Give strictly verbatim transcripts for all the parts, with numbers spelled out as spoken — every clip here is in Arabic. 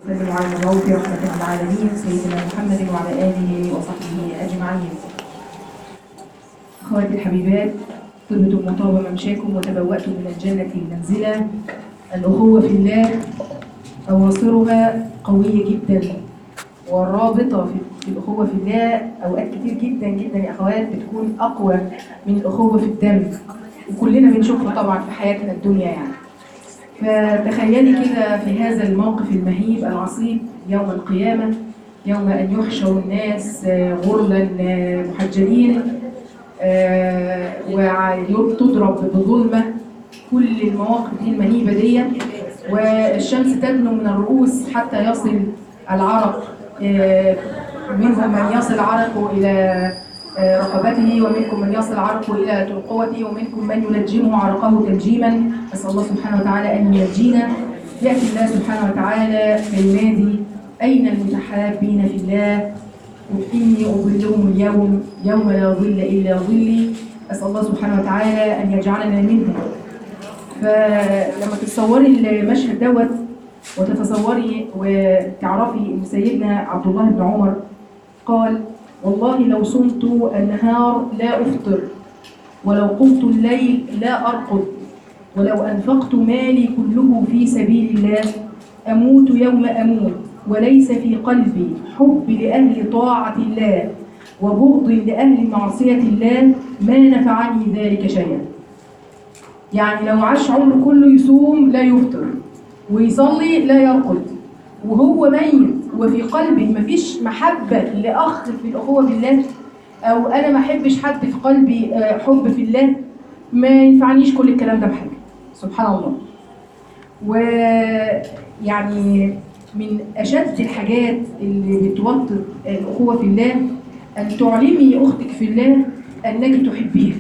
وسلم على المبعوث رحمة للعالمين سيدنا محمد وعلى آله وصحبه أجمعين. أخواتي الحبيبات، طبتم وطاب ممشاكم وتبوأتم من الجنة المنزلة. الأخوة في الله أواصرها قوية جدا، والرابطة في الأخوة في الله أوقات كتير جدا جدا يا أخوات بتكون أقوى من الأخوة في الدم، وكلنا بنشوفها طبعا في حياتنا الدنيا يعني. فتخيلي كده في هذا الموقف المهيب العصيب يوم القيامة، يوم أن يحشر الناس غرلا محجلين وتضرب بظلمة، كل المواقف دي المهيبة دي، والشمس تدنو من الرؤوس حتى يصل العرق، منهم من يصل عرقه إلى رقبته، ومنكم من يصل عرقه إلى ترقوته، ومنكم من يلجمه عرقه تلجيما. أسأل الله سبحانه وتعالى أن ينجينا. يأتي الله سبحانه وتعالى فينادي: أين المتحابين في الله؟ إني أظلهم اليوم يوم لا ظل إلا ظلي. أسأل الله سبحانه وتعالى أن يجعلنا منهم. فلما تتصوري المشهد دوت وتتصوري وتعرفي أن سيدنا عبد الله بن عمر قال: والله لو صمت النهار لا أفطر، ولو قمت الليل لا أرقد، ولو أنفقت مالي كله في سبيل الله أموت يوم أموت وليس في قلبي حب لأهل طاعة الله وبغض لأهل معصية الله ما نفعني ذلك شيئا. يعني لو عاش عمره كله يصوم لا يفطر ويصلي لا يرقد وهو ميت وفي قلبه مفيش محبة لأخ في الأخوة بالله، أو أنا ما أحبش حد في قلبي حب في الله، ما ينفعنيش كل الكلام ده بحاجة. سبحان الله. ويعني من أشد الحاجات اللي بتوطد الأخوة في الله أن تعلمي أختك في الله أنك تحبيها.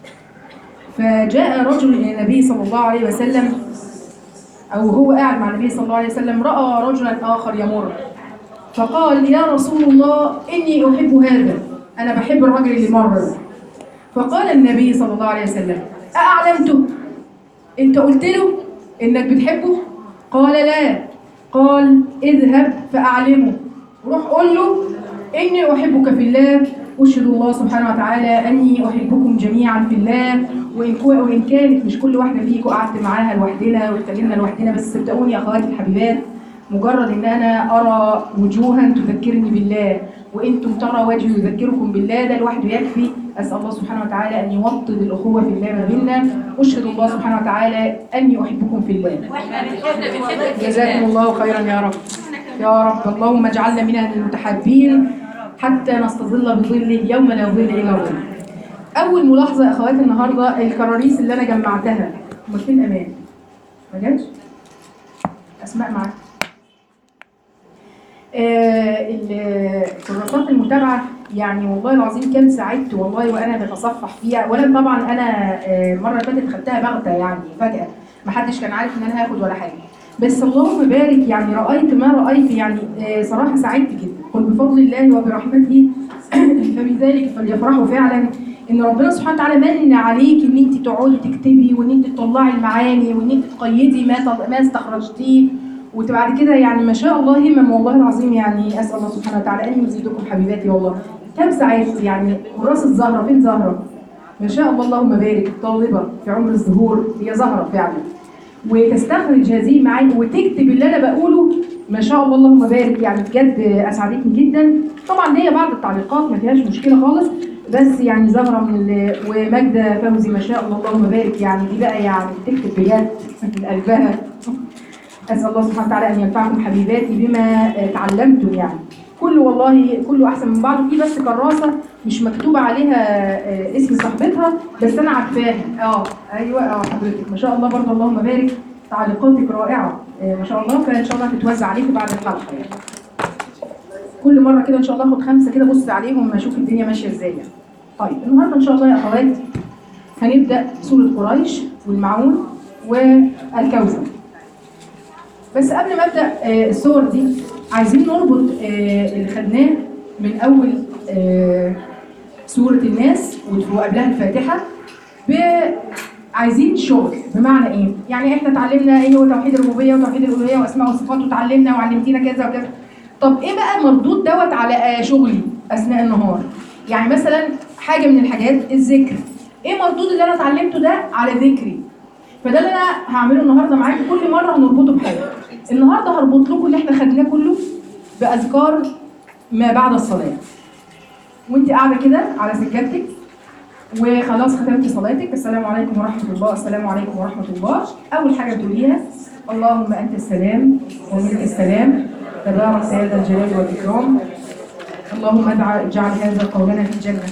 فجاء رجل إلى النبي صلى الله عليه وسلم، أو هو قاعد مع النبي صلى الله عليه وسلم، رأى رجلا آخر يمر فقال: يا رسول الله إني أحب هذا، أنا بحب الرجل اللي مر. فقال النبي صلى الله عليه وسلم: أأعلمته؟ أنت قلت له إنك بتحبه؟ قال: لا. قال: اذهب فأعلمه، روح قول له إني أحبك في الله، أشهد الله سبحانه وتعالى أني أحبكم جميعا في الله، وإن, وإن كانت مش كل واحدة فيكم قعدت معاها لوحدنا واتكلمنا لوحدنا، بس صدقوني يا أخواتي الحبيبات، مجرد إن أنا أرى وجوها تذكرني بالله وإنتم ترى وجهي يذكركم بالله، ده لوحده يكفي. أسأل الله سبحانه وتعالى أن يوطد الأخوة في الله ما بيننا. أشهد الله سبحانه وتعالى أني أحبكم في الله. جزاكم الله خيرا يا رب يا رب. اللهم اجعلنا من المتحابين حتى نستظل بظله يوم لا ظل إلا ظله. أول ملاحظة يا أخواتي النهاردة، الكراريس اللي أنا جمعتها أمال فين أمان؟ ما جاتش؟ أسماء معاك. آه كراسات المتابعة، يعني والله العظيم كم سعدت والله وأنا بتصفح فيها. ولا طبعا أنا آه مرة فاتت خدتها بغتة يعني فجأة، ما حدش كان عارف إن أنا هاخد ولا حاجة، بس اللهم بارك يعني رأيت ما رأيت، يعني آه صراحة سعدت جدا. قل بفضل الله وبرحمته فبذلك فليفرحوا. فعلا ان ربنا سبحانه وتعالى من عليك ان انت تقعدي تكتبي وان انت تطلعي المعاني وان انت تقيدي ما ما استخرجتيه، وبعد كده يعني ما شاء الله همم والله العظيم. يعني اسال الله سبحانه وتعالى ان يزيدكم حبيباتي. والله كم سعدت يعني. وراس الزهره، فين زهره؟ ما شاء الله اللهم بارك، طالبه في عمر الزهور، هي زهره فعلا، وتستخرج هذه المعاني وتكتب اللي انا بقوله. ما شاء الله اللهم بارك، يعني بجد اسعدتني جدا. طبعا ليا بعض التعليقات ما فيهاش مشكله خالص، بس يعني زهره من وماجده فوزي ما شاء الله اللهم بارك، يعني دي بقى يعني بتكتب بجد من قلبها. اسال الله سبحانه وتعالى ان ينفعكم حبيباتي بما تعلمتم. يعني كله والله كله احسن من بعضه. في بس كراسه مش مكتوب عليها اسم صاحبتها بس انا عارفاها. اه ايوه اه حضرتك ما شاء الله برضه اللهم بارك، تعليقاتك رائعه ما شاء الله. فان شاء الله هتتوزع عليكم بعد الحلقه يعني. كل مره كده ان شاء الله اخد خمسه كده بص عليهم اشوف الدنيا ماشيه ازاي يعني. طيب النهارده ان شاء الله يا اخوات هنبدا سوره قريش والمعون والكوثر. بس قبل ما ابدا السور دي عايزين نربط اللي خدناه من اول سوره الناس وقبلها الفاتحه عايزين شغل. بمعنى ايه؟ يعني احنا اتعلمنا ايه هو توحيد الربوبيه وتوحيد الالوهيه واسماء وصفات وتعلمنا وعلمتينا كذا وكذا. طب ايه بقى مردود دوت على شغلي اثناء النهار؟ يعني مثلا حاجه من الحاجات الذكر. ايه مردود اللي انا اتعلمته ده على ذكري؟ فده اللي انا هعمله النهارده معاكم. كل مره هنربطه بحاجه. النهارده هربط لكم اللي احنا خدناه كله باذكار ما بعد الصلاه. وانت قاعده كده على سجادتك وخلاص ختمتي صلاتك، السلام عليكم ورحمه الله، السلام عليكم ورحمه الله. اول حاجه تقوليها اللهم انت السلام ومنك السلام تبارك يا ذا الجلال والاكرام، اللهم اجعل هذا قولنا في الجنه.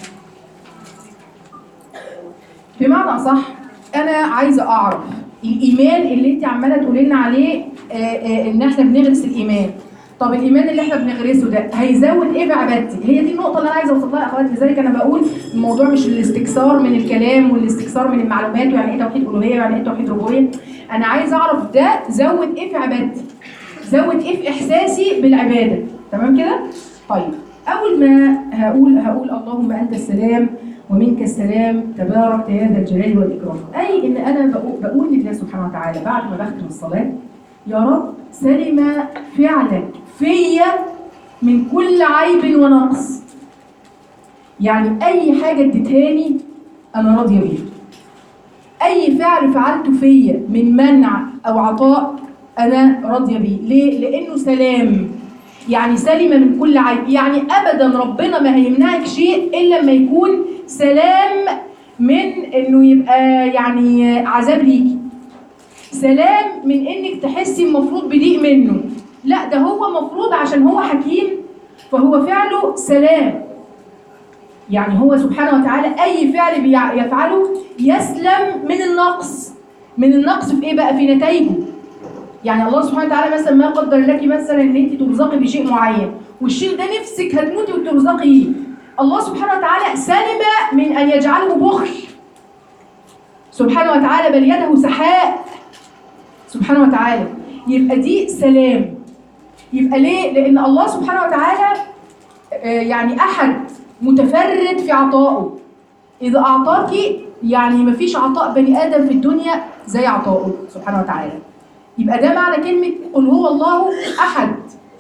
بمعنى اصح انا عايزه اعرف الايمان اللي انت عماله تقولي لنا عليه آآ آآ ان احنا بنغرس الايمان. طب الايمان اللي احنا بنغرسه ده هيزود ايه بعبادتي؟ هي دي النقطه اللي انا عايزه اوصل لها يا اخواتي. لذلك انا بقول الموضوع مش الاستكثار من الكلام والاستكثار من المعلومات ويعني ايه توحيد الوهيه ويعني ايه توحيد ربوبيه. انا عايزه اعرف ده زود ايه في عبادتي؟ زود ايه في احساسي بالعباده؟ تمام كده؟ طيب اول ما هقول هقول اللهم انت السلام ومنك السلام تبارك يا ذا الجلال والاكرام، اي ان انا بقول, بقول لله سبحانه وتعالى بعد ما بختم الصلاه يا رب سلم فعلك فيا من كل عيب ونقص. يعني اي حاجه اديتهاني انا راضيه بيها. اي فعل فعلته فيا من منع او عطاء انا راضيه بيه. ليه؟ لانه سلام. يعني سلم من كل عيب، يعني ابدا ربنا ما هيمنعك شيء الا لما يكون سلام من انه يبقى يعني عذاب ليكي، سلام من انك تحسي المفروض بضيق منه. لا، ده هو مفروض عشان هو حكيم فهو فعله سلام. يعني هو سبحانه وتعالى اي فعل يفعله يسلم من النقص. من النقص في ايه بقى؟ في نتائجه. يعني الله سبحانه وتعالى مثلا ما قدر لك مثلا ان انت ترزقي بشيء معين والشيء ده نفسك هتموتي وترزقيه، الله سبحانه وتعالى سلم من ان يجعله بخل سبحانه وتعالى، بل يده سحاء سبحانه وتعالى. يبقى دي سلام. يبقى ليه؟ لان الله سبحانه وتعالى يعني احد متفرد في عطائه. اذا اعطاكي يعني مفيش عطاء بني ادم في الدنيا زي عطائه سبحانه وتعالى. يبقى ده معنى كلمه قل هو الله احد،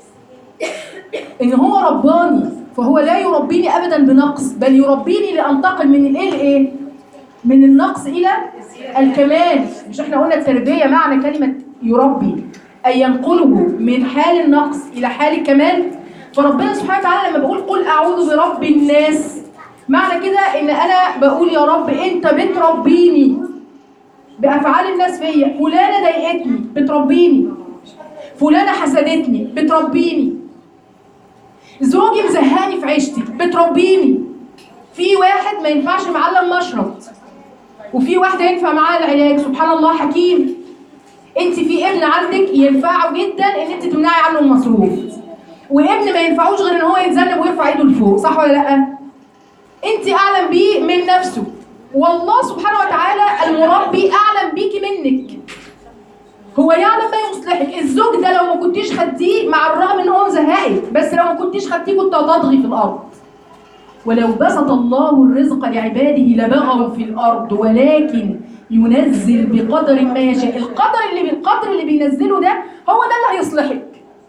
ان هو رباني فهو لا يربيني ابدا بنقص، بل يربيني لانتقل من الايه لايه؟ من النقص الى الكمال. مش احنا قلنا التربيه معنى كلمه يربي اي ينقله من حال النقص الى حال الكمال. فربنا سبحانه وتعالى لما بقول قل اعوذ برب الناس، معنى كده ان انا بقول يا رب انت بتربيني بافعال الناس فيا. فلانه ضايقتني بتربيني، فلانه حسدتني بتربيني، زوجي مزهقني في عيشتي بتربيني، في واحد ما ينفعش معاه المشرط وفي واحده ينفع معاها العلاج، سبحان الله حكيم. انت في ابن عندك ينفعه جدا ان انت تمنعي عنه المصروف، وابن ما ينفعوش غير ان هو يتذنب ويرفع ايده لفوق، صح ولا لا؟ انت اعلم بيه من نفسه، والله سبحانه وتعالى المربي اعلم بيكي منك. هو يعلم ما يصلحك. الزوج ده لو ما كنتيش خدتيه مع الرغم ان هو مزهقك، بس لو ما كنتيش خدتيه كنت هتطغي في الارض. ولو بسط الله الرزق لعباده لبغوا في الارض ولكن ينزل بقدر ما يشاء. القدر اللي بالقدر اللي بينزله ده هو ده اللي هيصلحك.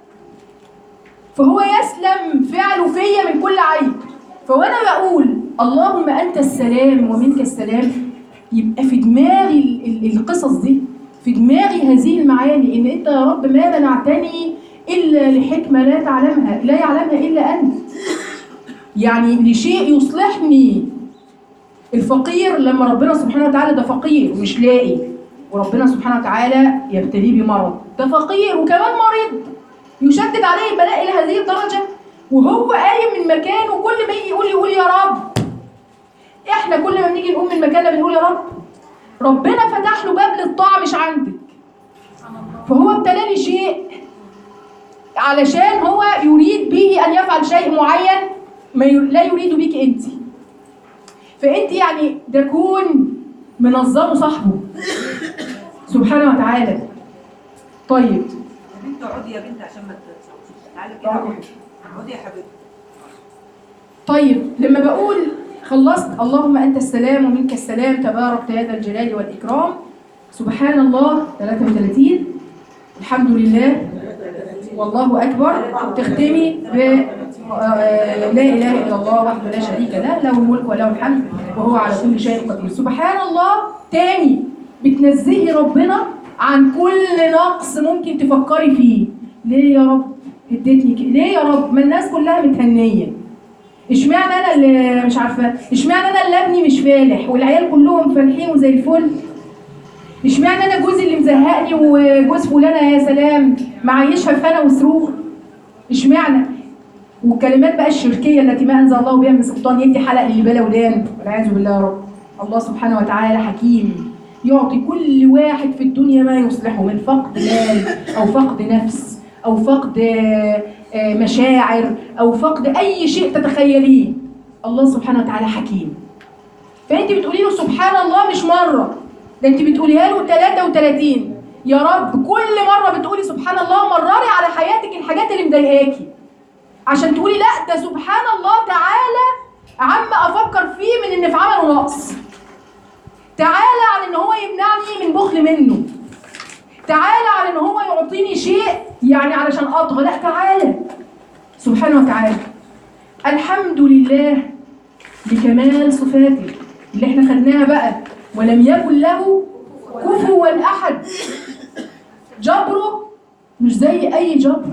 فهو يسلم فعله فيا من كل عيب. فوانا بقول اللهم انت السلام ومنك السلام، يبقى في دماغي القصص دي، في دماغي هذه المعاني، ان انت يا رب ما منعتني الا لحكمه لا تعلمها لا يعلمها الا انت. يعني لشيء يصلحني. الفقير لما ربنا سبحانه وتعالى، ده فقير ومش لاقي، وربنا سبحانه وتعالى يبتليه بمرض، ده فقير وكمان مريض يشدد عليه البلاء الى هذه الدرجه، وهو قايم من مكانه كل ما يجي يقول يقول يا رب. احنا كل ما بنيجي نقوم من مكاننا بنقول يا رب. ربنا فتح له باب للطاعه مش عندك، فهو ابتلاني شيء علشان هو يريد به ان يفعل شيء معين ما لا يريد بك انت. فانت يعني ده كون منظمه صاحبه سبحانه وتعالى. طيب يا بنت اقعدي يا بنت عشان ما تتصوتيش. تعالي كده اقعدي يا حبيبتي. طيب لما بقول خلصت اللهم انت السلام ومنك السلام تبارك يا ذا الجلال والاكرام. سبحان الله ثلاثة وثلاثين، الحمد لله والله اكبر. تختمي ب لا اله الا الله وحده لا شريك له، له الملك وله الحمد وهو على كل شيء قدير. سبحان الله تاني بتنزهي ربنا عن كل نقص ممكن تفكري فيه. ليه يا رب اديتني كده؟ ليه يا رب؟ ما الناس كلها متهنيه، اشمعنى انا اللي مش عارفه؟ اشمعنى انا اللي ابني مش فالح والعيال كلهم فالحين وزي الفل؟ اشمعنى انا جوزي اللي مزهقني وجوز فلانه يا سلام معيشها في هنا وسرور؟ اشمعنى؟ والكلمات بقى الشركيه التي ما انزل الله بها من سلطان يدي حلق اللي بلا ودان، والعياذ بالله يا رب. الله سبحانه وتعالى حكيم يعطي كل واحد في الدنيا ما يصلحه من فقد مال او فقد نفس او فقد مشاعر او فقد اي شيء تتخيليه. الله سبحانه وتعالى حكيم. فانت بتقولي له سبحان الله مش مره، ده انت بتقوليها له ثلاثة وثلاثين. يا رب كل مره بتقولي سبحان الله مرري على حياتك الحاجات اللي مضايقاكي عشان تقولي لا ده سبحان الله تعالى عما افكر فيه من ان في عمله نقص، تعالى عن ان هو يمنعني من بخل منه، تعالى عن ان هو يعطيني شيء يعني علشان اطغى، لا تعالى سبحانه وتعالى. الحمد لله بكمال صفاته اللي احنا خدناها بقى، ولم يكن له كفوا احد. جبره مش زي اي جبر،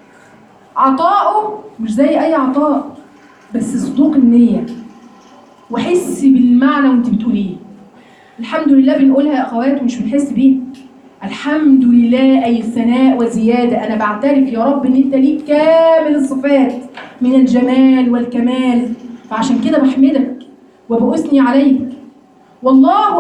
عطاؤه مش زي اي عطاء، بس صدوق النيه وحسي بالمعنى وانت بتقوليه. الحمد لله بنقولها يا اخوات ومش بنحس بيها. الحمد لله اي الثناء وزياده. انا بعترف يا رب ان انت ليك كامل الصفات من الجمال والكمال، فعشان كده بحمدك وبأثني عليك. والله